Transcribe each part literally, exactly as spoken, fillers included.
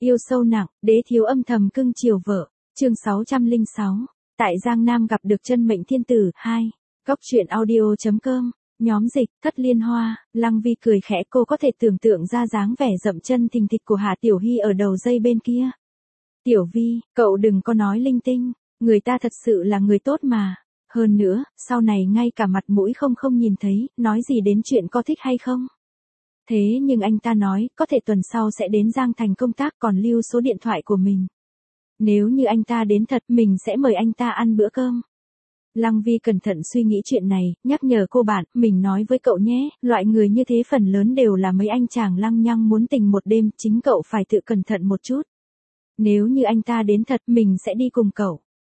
Yêu sâu nặng, đế thiếu âm thầm cưng chiều vợ. Chương sáu trăm lẻ sáu. Tại Giang Nam gặp được chân mệnh thiên tử. hai. Góc truyện audio chấm com. Nhóm dịch, Thất Liên Hoa. Lăng Vi cười khẽ, cô có thể tưởng tượng ra dáng vẻ dậm chân thình thịch của Hà Tiểu Hy ở đầu dây bên kia. Tiểu Vi, cậu đừng có nói linh tinh, người ta thật sự là người tốt mà. Hơn nữa, sau này ngay cả mặt mũi không không nhìn thấy, nói gì đến chuyện có thích hay không. Thế nhưng anh ta nói, có thể tuần sau sẽ đến Giang Thành công tác, còn lưu số điện thoại của mình. Nếu như anh ta đến thật, mình sẽ mời anh ta ăn bữa cơm. Lăng Vi cẩn thận suy nghĩ chuyện này, nhắc nhở cô bạn, mình nói với cậu nhé, loại người như thế phần lớn đều là mấy anh chàng lăng nhăng muốn tình một đêm, chính cậu phải tự cẩn thận một chút. Nếu như anh ta đến thật, mình sẽ đi cùng cậu.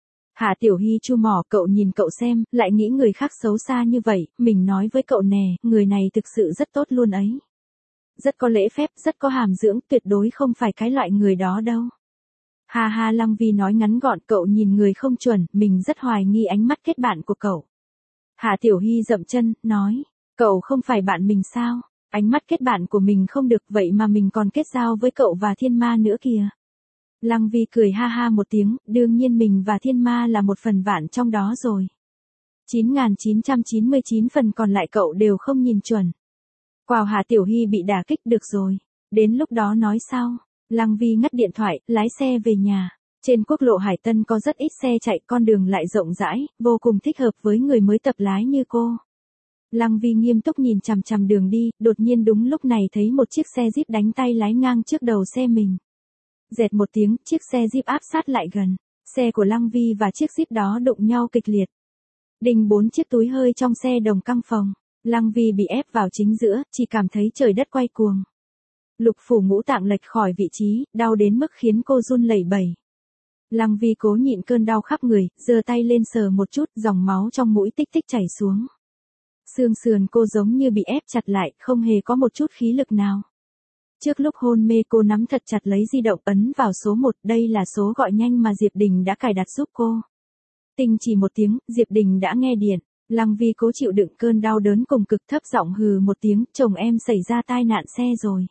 Hạ Tiểu Hy chu mỏ, cậu nhìn cậu xem, lại nghĩ người khác xấu xa như vậy, mình nói với cậu nè, người này thực sự rất tốt luôn ấy. Rất có lễ phép, rất có hàm dưỡng, tuyệt đối không phải cái loại người đó đâu. Ha ha, Lăng Vi nói ngắn gọn, cậu nhìn người không chuẩn, mình rất hoài nghi ánh mắt kết bạn của cậu. Hạ Tiểu Hy dậm chân, nói, cậu không phải bạn mình sao, ánh mắt kết bạn của mình không được, vậy mà mình còn kết giao với cậu và Thiên Ma nữa kìa. Lăng Vi cười ha ha một tiếng, đương nhiên mình và Thiên Ma là một phần vạn trong đó rồi. chín nghìn chín trăm chín mươi chín phần còn lại cậu đều không nhìn chuẩn. Quào, Hạ Tiểu Hy bị đả kích, được rồi, đến lúc đó nói sau. Lăng Vi ngắt điện thoại, lái xe về nhà. Trên quốc lộ Hải Tân có rất ít xe chạy, con đường lại rộng rãi, vô cùng thích hợp với người mới tập lái như cô. Lăng Vi nghiêm túc nhìn chằm chằm đường đi, đột nhiên đúng lúc này thấy một chiếc xe Jeep đánh tay lái ngang trước đầu xe mình. Dẹt một tiếng, chiếc xe Jeep áp sát lại gần. Xe của Lăng Vi và chiếc Jeep đó đụng nhau kịch liệt. Đinh, bốn chiếc túi hơi trong xe đồng căng phòng. Lăng Vi bị ép vào chính giữa, chỉ cảm thấy trời đất quay cuồng. Lục phủ ngũ tạng lệch khỏi vị trí, đau đến mức khiến cô run lẩy bẩy. Lăng Vi cố nhịn cơn đau khắp người, giơ tay lên sờ một chút, dòng máu trong mũi tích tích chảy xuống. Xương sườn cô giống như bị ép chặt lại, không hề có một chút khí lực nào. Trước lúc hôn mê cô nắm thật chặt lấy di động, ấn vào số một, đây là số gọi nhanh mà Diệp Đình đã cài đặt giúp cô. Tinh chỉ một tiếng, Diệp Đình đã nghe điện. Lăng Vi cố chịu đựng cơn đau đớn cùng cực, thấp giọng hừ một tiếng, chồng em xảy ra tai nạn xe rồi.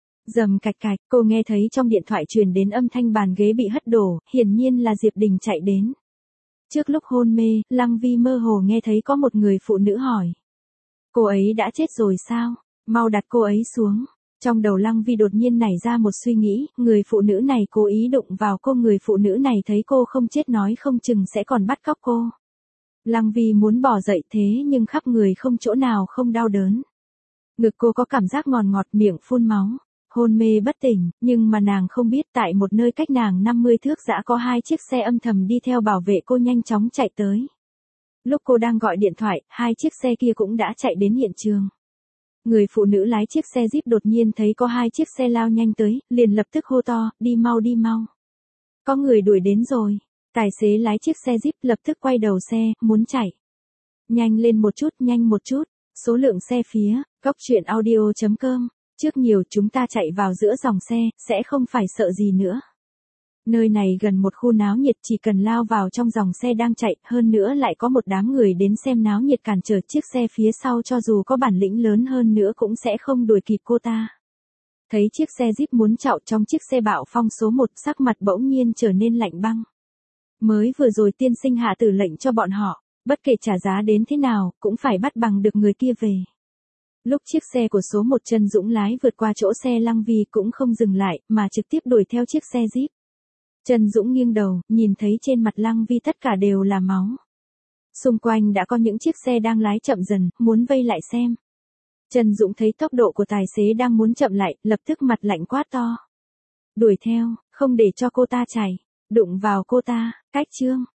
Rầm cạch cạch, cô nghe thấy trong điện thoại truyền đến âm thanh bàn ghế bị hất đổ, hiển nhiên là Diệp Đình chạy đến. Trước lúc hôn mê, Lăng Vi mơ hồ nghe thấy có một người phụ nữ hỏi. Cô ấy đã chết rồi sao? Mau đặt cô ấy xuống. Trong đầu Lăng Vi đột nhiên nảy ra một suy nghĩ, người phụ nữ này cố ý đụng vào cô, người phụ nữ này thấy cô không chết nói không chừng sẽ còn bắt cóc cô. Lăng Vi muốn bỏ dậy thế nhưng khắp người không chỗ nào không đau đớn. Ngực cô có cảm giác ngọt ngọt, miệng phun máu. Hôn mê bất tỉnh, nhưng mà nàng không biết tại một nơi cách nàng năm mươi thước dã có hai chiếc xe âm thầm đi theo bảo vệ cô nhanh chóng chạy tới. Lúc cô đang gọi điện thoại, hai chiếc xe kia cũng đã chạy đến hiện trường. Người phụ nữ lái chiếc xe Jeep đột nhiên thấy có hai chiếc xe lao nhanh tới, liền lập tức hô to, đi mau đi mau. Có người đuổi đến rồi. Tài xế lái chiếc xe Jeep lập tức quay đầu xe, muốn chạy. Nhanh lên một chút, nhanh một chút. Số lượng xe phía, góc truyện audio chấm com. Trước nhiều, chúng ta chạy vào giữa dòng xe, sẽ không phải sợ gì nữa. Nơi này gần một khu náo nhiệt, chỉ cần lao vào trong dòng xe đang chạy, hơn nữa lại có một đám người đến xem náo nhiệt cản trở chiếc xe phía sau, cho dù có bản lĩnh lớn hơn nữa cũng sẽ không đuổi kịp cô ta. Thấy chiếc xe Jeep muốn chạo trong chiếc xe bạo phong số một, sắc mặt bỗng nhiên trở nên lạnh băng. Mới vừa rồi tiên sinh hạ tử lệnh cho bọn họ, bất kể trả giá đến thế nào, cũng phải bắt bằng được người kia về. Lúc chiếc xe của số một Trần Dũng lái vượt qua chỗ xe Lăng Vi cũng không dừng lại, mà trực tiếp đuổi theo chiếc xe Jeep. Trần Dũng nghiêng đầu, nhìn thấy trên mặt Lăng Vi tất cả đều là máu. Xung quanh đã có những chiếc xe đang lái chậm dần, muốn vây lại xem. Trần Dũng thấy tốc độ của tài xế đang muốn chậm lại, lập tức mặt lạnh quát to. Đuổi theo, không để cho cô ta chạy, đụng vào cô ta, cách chương.